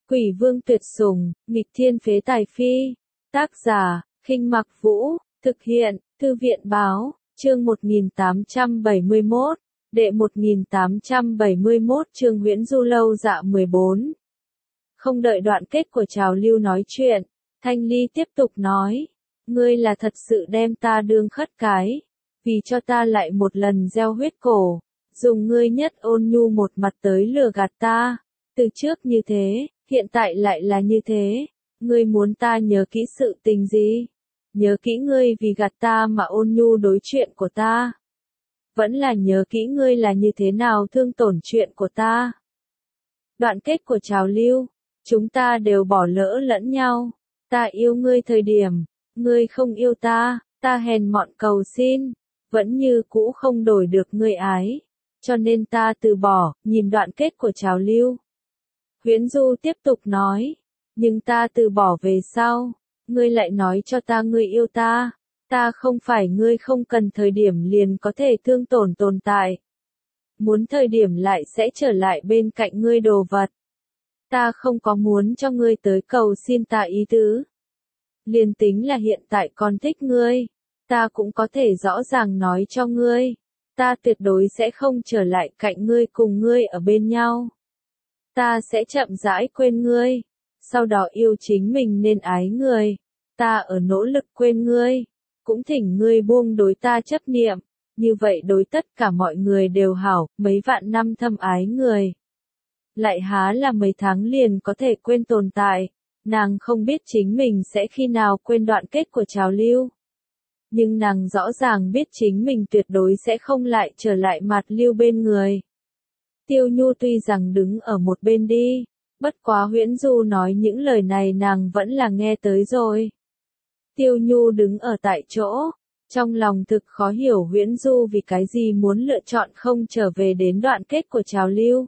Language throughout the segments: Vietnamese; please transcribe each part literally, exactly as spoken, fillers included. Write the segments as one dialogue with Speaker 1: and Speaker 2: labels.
Speaker 1: Quỷ vương tuyệt sủng, nghịch thiên phế tài phi. Tác giả, Khinh Mặc Vũ, thực hiện, Thư viện báo, chương một nghìn tám trăm bảy mươi mốt, đệ một nghìn tám trăm bảy mươi mốt chương Huyễn Du Lâu Dạ mười bốn. Không đợi đoạn kết của Trào Lưu nói chuyện, Thanh Ly tiếp tục nói, ngươi là thật sự đem ta đương khất cái, vì cho ta lại một lần gieo huyết cổ, dùng ngươi nhất ôn nhu một mặt tới lừa gạt ta, từ trước như thế, hiện tại lại là như thế, ngươi muốn ta nhớ kỹ sự tình gì? Nhớ kỹ ngươi vì gạt ta mà ôn nhu đối chuyện của ta. Vẫn là nhớ kỹ ngươi là như thế nào thương tổn chuyện của ta. Đoạn kết của Trào Lưu, chúng ta đều bỏ lỡ lẫn nhau. Ta yêu ngươi thời điểm, ngươi không yêu ta, ta hèn mọn cầu xin, vẫn như cũ không đổi được ngươi ái. Cho nên ta từ bỏ, nhìn đoạn kết của Trào Lưu. Huyễn Du tiếp tục nói, nhưng ta từ bỏ về sau, ngươi lại nói cho ta ngươi yêu ta, ta không phải ngươi không cần thời điểm liền có thể thương tổn tồn tại. Muốn thời điểm lại sẽ trở lại bên cạnh ngươi đồ vật. Ta không có muốn cho ngươi tới cầu xin ta ý tứ. Liền tính là hiện tại còn thích ngươi, ta cũng có thể rõ ràng nói cho ngươi, ta tuyệt đối sẽ không trở lại cạnh ngươi cùng ngươi ở bên nhau. Ta sẽ chậm rãi quên ngươi, sau đó yêu chính mình nên ái người. Ta ở nỗ lực quên ngươi, cũng thỉnh ngươi buông đối ta chấp niệm, như vậy đối tất cả mọi người đều hảo, mấy vạn năm thâm ái người. Lại há là mấy tháng liền có thể quên tồn tại, nàng không biết chính mình sẽ khi nào quên đoạn kết của Trào Lưu. Nhưng nàng rõ ràng biết chính mình tuyệt đối sẽ không lại trở lại Mạt Lưu bên người. Tiêu Nhu tuy rằng đứng ở một bên đi, bất quá Huyễn Du nói những lời này nàng vẫn là nghe tới rồi. Tiêu Nhu đứng ở tại chỗ, trong lòng thực khó hiểu Huyễn Du vì cái gì muốn lựa chọn không trở về đến đoạn kết của Trào Lưu.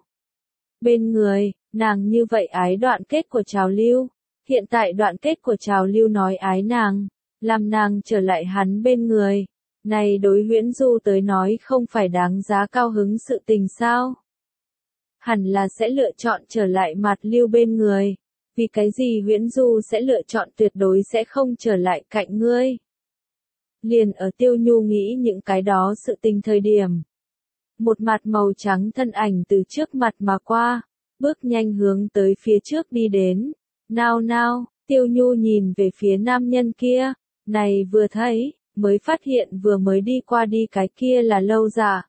Speaker 1: Bên người, nàng như vậy ái đoạn kết của Trào Lưu, hiện tại đoạn kết của Trào Lưu nói ái nàng, làm nàng trở lại hắn bên người. Này đối Huyễn Du tới nói không phải đáng giá cao hứng sự tình sao? Hẳn là sẽ lựa chọn trở lại Mạt Lưu bên người. Vì cái gì Huyễn Du sẽ lựa chọn tuyệt đối sẽ không trở lại cạnh ngươi? Liền ở Tiêu Nhu nghĩ những cái đó sự tình thời điểm. Một mặt màu trắng thân ảnh từ trước mặt mà qua, bước nhanh hướng tới phía trước đi đến. Nào nào, Tiêu Nhu nhìn về phía nam nhân kia, này vừa thấy, mới phát hiện vừa mới đi qua đi cái kia là Lâu Dạ.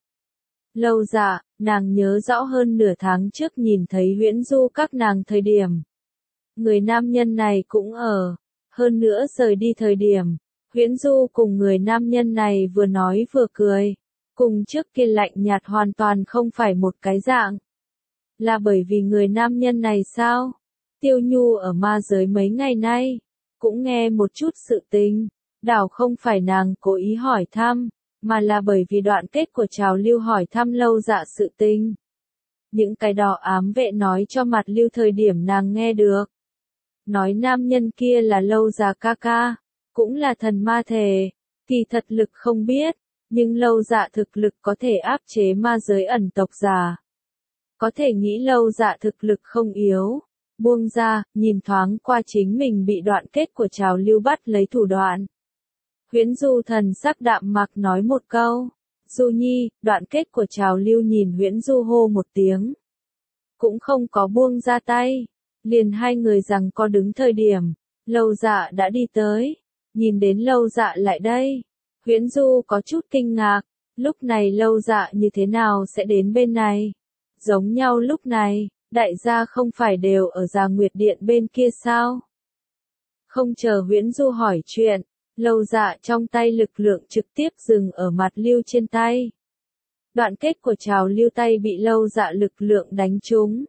Speaker 1: Lâu Dạ, nàng nhớ rõ hơn nửa tháng trước nhìn thấy Huyễn Du các nàng thời điểm. Người nam nhân này cũng ở, hơn nữa rời đi thời điểm, Huyễn Du cùng người nam nhân này vừa nói vừa cười, cùng trước kia lạnh nhạt hoàn toàn không phải một cái dạng. Là bởi vì người nam nhân này sao? Tiêu Nhu ở ma giới mấy ngày nay, cũng nghe một chút sự tình, đảo không phải nàng cố ý hỏi thăm, mà là bởi vì đoạn kết của Trào Lưu hỏi thăm Lâu Dạ sự tình. Những cái đó ám vệ nói cho Mạt Lưu thời điểm nàng nghe được. Nói nam nhân kia là Lâu Dạ ca ca, cũng là thần ma thể, kỳ thật lực không biết, nhưng Lâu Dạ thực lực có thể áp chế ma giới ẩn tộc giả. Có thể nghĩ Lâu Dạ thực lực không yếu, buông ra, nhìn thoáng qua chính mình bị đoạn kết của Trào Lưu bắt lấy thủ đoạn. Huyễn Du thần sắc đạm mạc nói một câu, Du Nhi, đoạn kết của Trào Lưu nhìn Huyễn Du hô một tiếng. Cũng không có buông ra tay, liền hai người rằng có đứng thời điểm, Lâu Dạ đã đi tới, nhìn đến Lâu Dạ lại đây. Huyễn Du có chút kinh ngạc, lúc này Lâu Dạ như thế nào sẽ đến bên này? Giống nhau lúc này, đại gia không phải đều ở Già Nguyệt Điện bên kia sao? Không chờ Huyễn Du hỏi chuyện, Lâu Dạ trong tay lực lượng trực tiếp dừng ở Mạt Lưu trên tay. Đoạn kết của Trào Lưu tay bị Lâu Dạ lực lượng đánh trúng.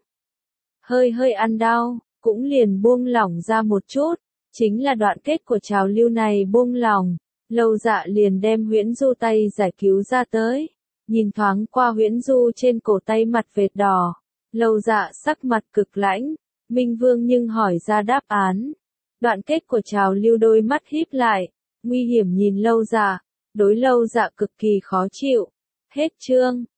Speaker 1: Hơi hơi ăn đau, cũng liền buông lỏng ra một chút, chính là đoạn kết của Trào Lưu này buông lỏng, Lâu Dạ liền đem Huyễn Du tay giải cứu ra tới. Nhìn thoáng qua Huyễn Du trên cổ tay mặt vệt đỏ, Lâu Dạ sắc mặt cực lãnh, Minh Vương nhưng hỏi ra đáp án. Đoạn kết của Trào Lưu đôi mắt híp lại, nguy hiểm nhìn Lâu Dạ, đối Lâu Dạ cực kỳ khó chịu. Hết chương.